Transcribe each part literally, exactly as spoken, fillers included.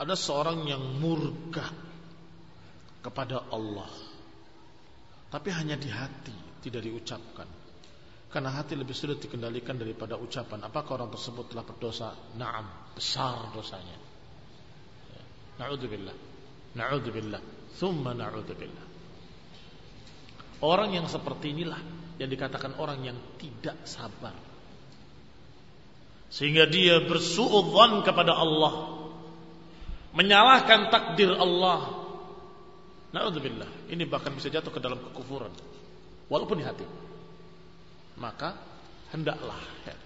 ada seorang yang murka kepada Allah, tapi hanya di hati, tidak diucapkan. Karena hati lebih sulit dikendalikan daripada ucapan. Apakah orang tersebut telah berdosa? Naam, besar dosanya. Na'udzubillah, na'udzubillah, thumma na'udzubillah. Orang yang seperti inilah yang dikatakan orang yang tidak sabar, sehingga dia bersuudzon kepada Allah, menyalahkan takdir Allah. Na'udzubillah. Ini bahkan bisa jatuh ke dalam kekufuran walaupun di hati. Maka hendaklah ya,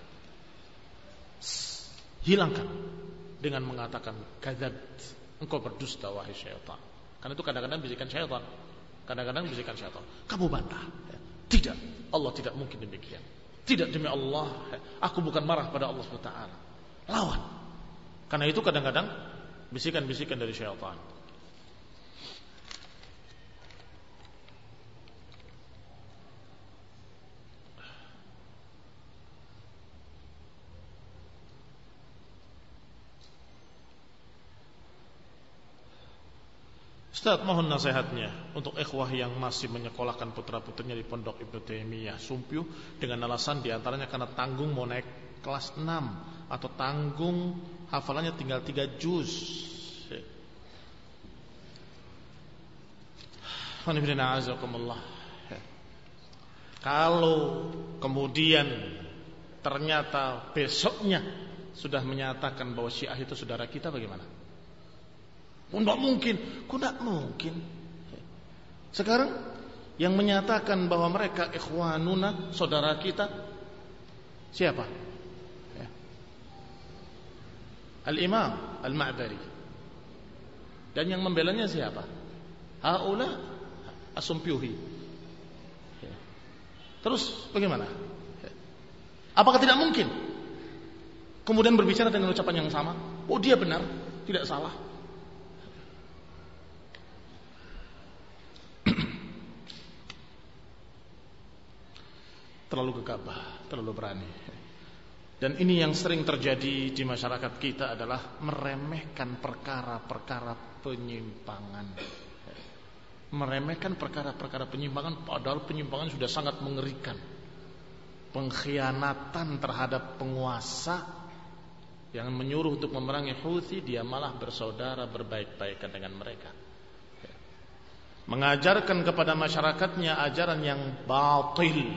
hilangkan dengan mengatakan kadzabt, engkau berdusta wahai syaitan. Karena itu kadang-kadang bisikan syaitan. Kadang-kadang bisikan syaitan. Kamu bantah. Ya. Tidak, Allah tidak mungkin demikian. Tidak, demi Allah, ya, aku bukan marah pada Allah subhanahu wa taala. Lawan. Karena itu kadang-kadang bisikan-bisikan dari syaitan. Ustaz, mohon nasihatnya untuk ikhwah yang masih menyekolahkan putra-putrinya di Pondok Ibnu Taimiyah Sumpyu dengan alasan diantaranya karena tanggung mau naik kelas enam atau tanggung hafalannya tinggal tiga juz. Kalau kemudian ternyata besoknya sudah menyatakan bahwa Syiah itu saudara kita, bagaimana? Oh, tidak mungkin, kok tidak mungkin. Sekarang yang menyatakan bahwa mereka ikhwanuna, saudara kita, siapa? Ya. Al-Imam Al-Ma'bari. Dan yang membelanya siapa? Haula As-Sumpyuhi. Ya. Terus bagaimana? Ya. Apakah tidak mungkin kemudian berbicara dengan ucapan yang sama? Oh, dia benar, tidak salah. Terlalu gegabah, terlalu berani. Dan ini yang sering terjadi di masyarakat kita adalah meremehkan perkara-perkara penyimpangan. Meremehkan perkara-perkara penyimpangan, padahal penyimpangan sudah sangat mengerikan. Pengkhianatan terhadap penguasa yang menyuruh untuk memerangi Houthi, dia malah bersaudara, berbaik-baikan dengan mereka. Mengajarkan kepada masyarakatnya ajaran yang batil,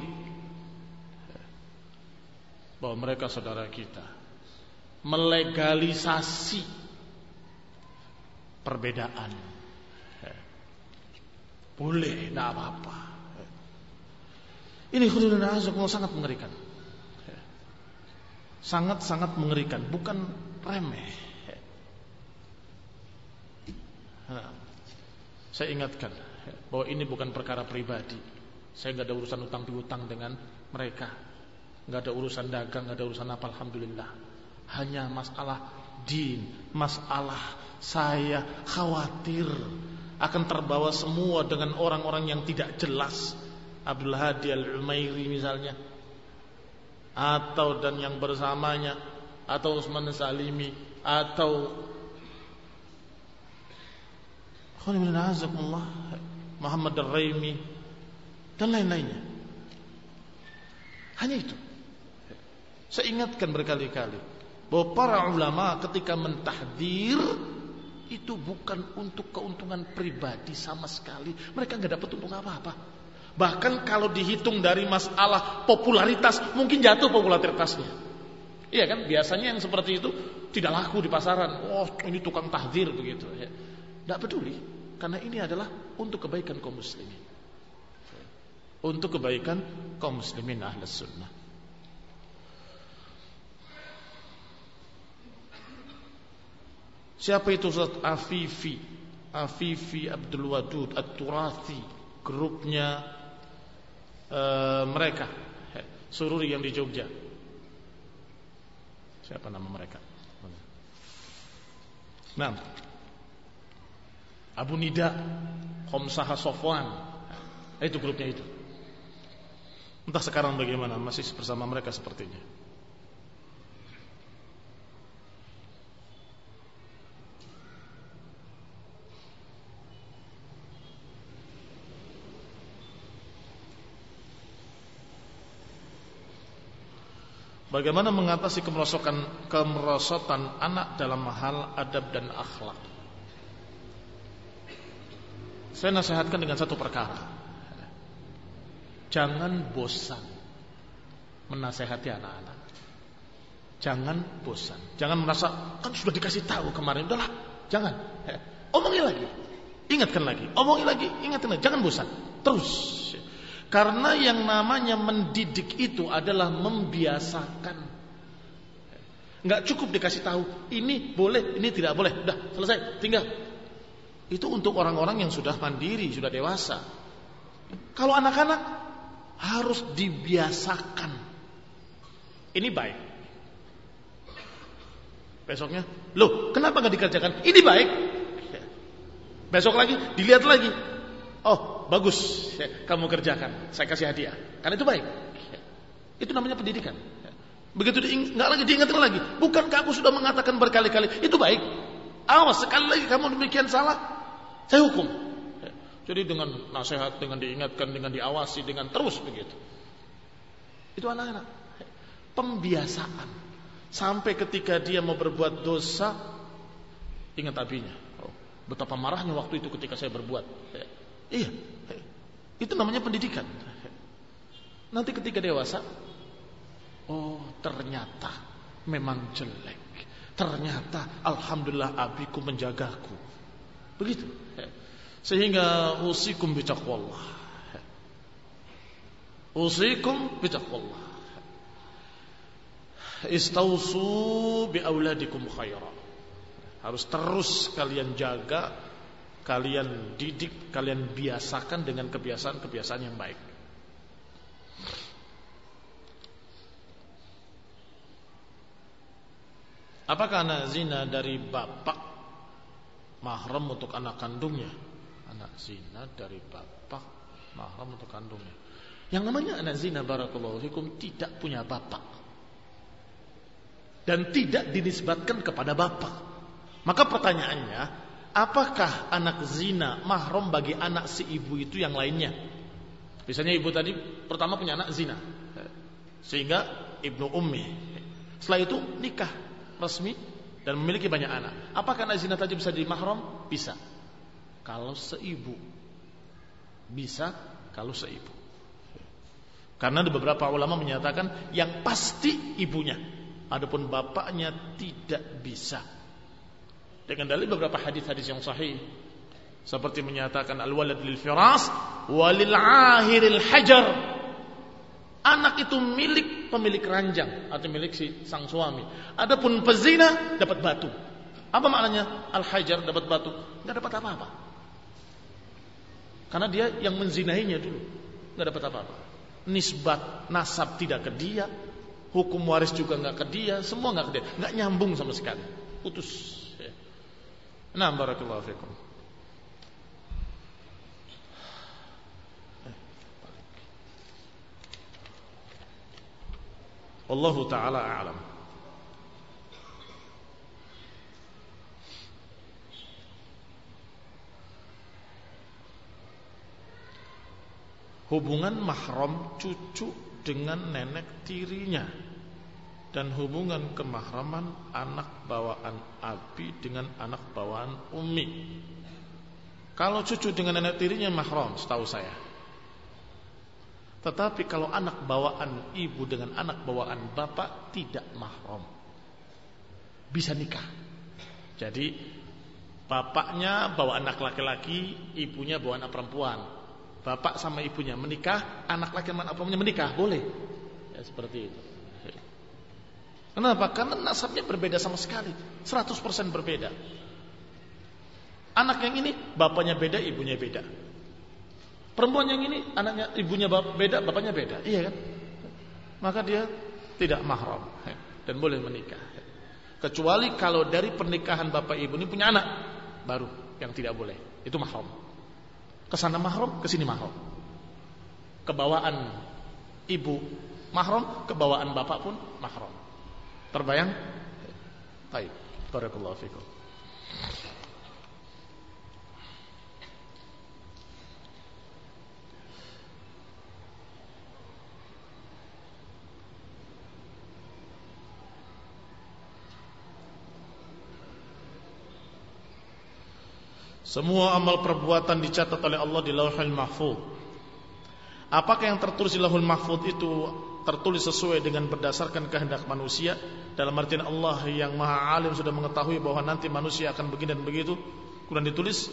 bahwa mereka saudara kita, melegalisasi perbedaan. Boleh, tidak apa-apa. Ini khudulun azakumullah sangat mengerikan. Sangat-sangat mengerikan, bukan remeh. Saya ingatkan bahwa ini bukan perkara pribadi. Saya tidak ada urusan utang piutang dengan mereka. Enggak ada urusan dagang, enggak ada urusan apa, alhamdulillah. Hanya masalah din, masalah saya khawatir akan terbawa semua dengan orang-orang yang tidak jelas. Abdul Hadi Al-Umairi misalnya, atau dan yang bersamanya, atau Utsman Salimi, atau Muhammad Ar-Raimi dan lain-lainnya. Hanya itu. Saya ingatkan berkali-kali bahwa para ulama ketika mentahdir itu bukan untuk keuntungan pribadi sama sekali. Mereka nggak dapat untung apa-apa. Bahkan kalau dihitung dari masalah popularitas, mungkin jatuh popularitasnya. Iya kan? Biasanya yang seperti itu tidak laku di pasaran. Oh, ini tukang tahdir begitu. Ya. Tidak peduli, karena ini adalah untuk kebaikan kaum muslimin. Untuk kebaikan kaum muslimin ahlus sunnah. Siapa itu Ustaz? Afifi Afifi Abdul Wadud At-Turathi, grupnya uh, mereka Sururi yang di Jogja. Siapa nama mereka? Nah, Abu Nida Khomsah Sofwan, itu grupnya itu. Entah sekarang bagaimana, masih bersama mereka sepertinya. Bagaimana mengatasi kemerosotan kemerosotan anak dalam hal adab dan akhlak? Saya nasihatkan dengan satu perkara. Jangan bosan menasehati anak-anak. Jangan bosan. Jangan merasa kan sudah dikasih tahu kemarin, udahlah. Jangan. Omongi lagi. Ingatkan lagi. Omongi lagi, ingatkan lagi. Jangan bosan. Terus. Karena yang namanya mendidik itu adalah membiasakan. Enggak cukup dikasih tahu, ini boleh, ini tidak boleh. Udah, selesai, tinggal. Itu untuk orang-orang yang sudah mandiri, sudah dewasa. Kalau anak-anak harus dibiasakan. Ini baik. Besoknya, loh, kenapa enggak dikerjakan? Ini baik. Besok lagi, dilihat lagi. Oh, bagus, kamu kerjakan, saya kasih hadiah. Karena itu baik. Itu namanya pendidikan. Begitu diing- nggak lagi diingatkan lagi. Bukankah aku sudah mengatakan berkali-kali, itu baik. Awas, sekali lagi kamu demikian salah, saya hukum. Jadi dengan nasihat, dengan diingatkan, dengan diawasi, dengan terus begitu. Itu anak-anak. Pembiasaan. Sampai ketika dia mau berbuat dosa, ingat abinya. Oh, betapa marahnya waktu itu ketika saya berbuat. Iya, itu namanya pendidikan. Nanti ketika dewasa, oh ternyata memang jelek. Ternyata alhamdulillah abiku menjagaku. Begitu. Sehingga usikum bitaqwallah. Usikum bitaqwallah. Istausu bi auladikum khaira. Harus terus kalian jaga, kalian didik, kalian biasakan dengan kebiasaan-kebiasaan yang baik. Apakah anak zina dari bapak mahram untuk anak kandungnya? Anak zina dari bapak mahram untuk kandungnya. Yang namanya anak zina, barakallahu fikum, tidak punya bapak dan tidak dinisbatkan kepada bapak. Maka pertanyaannya, apakah anak zina mahram bagi anak si ibu itu yang lainnya? Misalnya ibu tadi pertama punya anak zina, sehingga ibnu ummi. Setelah itu nikah resmi dan memiliki banyak anak. Apakah anak zina tadi bisa jadi mahram? Bisa. Kalau seibu. Bisa kalau seibu. Karena ada beberapa ulama menyatakan yang pasti ibunya. Adapun bapaknya tidak bisa. Dengan dalil beberapa hadis-hadis yang sahih, seperti menyatakan al-walad lil firas walil ahiril hajar. Anak itu milik pemilik ranjang atau milik si sang suami. Adapun pezina dapat batu. Apa maknanya? Al-hajar dapat batu, enggak dapat apa-apa. Karena dia yang menzinahinya dulu, enggak dapat apa-apa. Nisbat nasab tidak ke dia, hukum waris juga enggak ke dia, semua enggak ke dia, enggak nyambung sama sekali. Putus. Nah, barakallahu fikum. Wallahu ta'ala a'lam. Hubungan mahram cucu dengan nenek tirinya dan hubungan kemahraman anak bawaan abi dengan anak bawaan ummi. Kalau cucu dengan nenek tirinya mahram setahu saya. Tetapi kalau anak bawaan ibu dengan anak bawaan bapak tidak mahram. Bisa nikah. Jadi bapaknya bawa anak laki-laki, ibunya bawa anak perempuan. Bapak sama ibunya menikah, anak laki sama anak perempuannya menikah, boleh. Ya seperti itu. Kenapa? Karena nasabnya berbeda sama sekali, seratus persen berbeda. Anak yang ini bapaknya beda, ibunya beda. Perempuan yang ini anaknya ibunya beda, bapaknya beda. Iya kan? Maka dia tidak mahram dan boleh menikah. Kecuali kalau dari pernikahan bapak ibu ini punya anak baru yang tidak boleh. Itu mahram. Kesana mahram, kesini mahram. Kebawaan ibu mahram, kebawaan bapak pun mahram. Terbayang? Baik. Barakallahu fikum. Semua amal perbuatan dicatat oleh Allah di Lauhul Mahfuz. Apakah yang tertulis di Lauhul Mahfuz itu tertulis sesuai dengan berdasarkan kehendak manusia? Dalam artian Allah yang Maha Alim sudah mengetahui bahwa nanti manusia akan begini dan begitu, kemudian ditulis.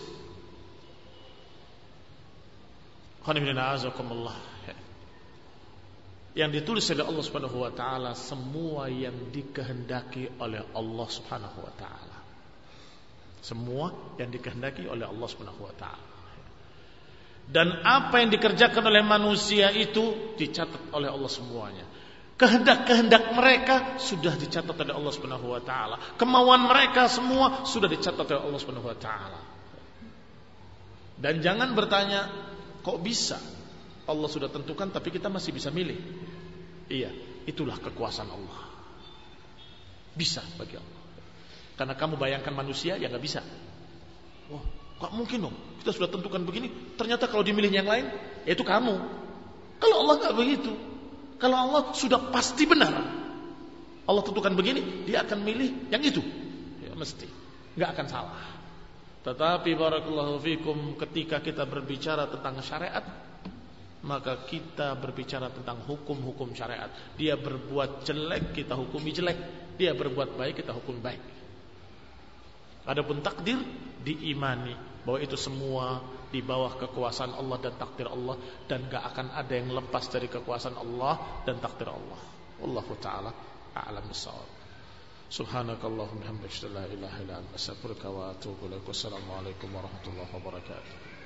Yang ditulis oleh Allah Subhanahu wa taala semua yang dikehendaki oleh Allah Subhanahu wa taala. Semua yang dikehendaki oleh Allah Subhanahu wa taala. Dan apa yang dikerjakan oleh manusia itu dicatat oleh Allah semuanya. Kehendak-kehendak mereka sudah dicatat oleh Allah Subhanahu wa taala. Kemauan mereka semua sudah dicatat oleh Allah Subhanahu wa taala. Dan jangan bertanya, kok bisa? Allah sudah tentukan tapi kita masih bisa milih. Iya, itulah kekuasaan Allah. Bisa bagi Allah. Karena kamu bayangkan manusia ya gak bisa. Wah, gak mungkin dong. Kita sudah tentukan begini, ternyata kalau dimilih yang lain, ya itu kamu. Kalau Allah gak begitu. Kalau Allah sudah pasti benar, Allah tentukan begini, dia akan milih yang itu. Ya mesti, gak akan salah. Tetapi barakallahu fikum, ketika kita berbicara tentang syariat, maka kita berbicara tentang hukum-hukum syariat. Dia berbuat jelek, kita hukumi jelek. Dia berbuat baik, kita hukum baik. Adapun takdir, diimani bahwa itu semua di bawah kekuasaan Allah dan takdir Allah, dan gak akan ada yang lepas dari kekuasaan Allah dan takdir Allah. Wallahu ta'ala a'lam bissawab. Subhanakallahumma hamdaka la ilaha illa anta astaghfiruka wa atubu ilaik. Wassalamu alaikum warahmatullahi wabarakatuh.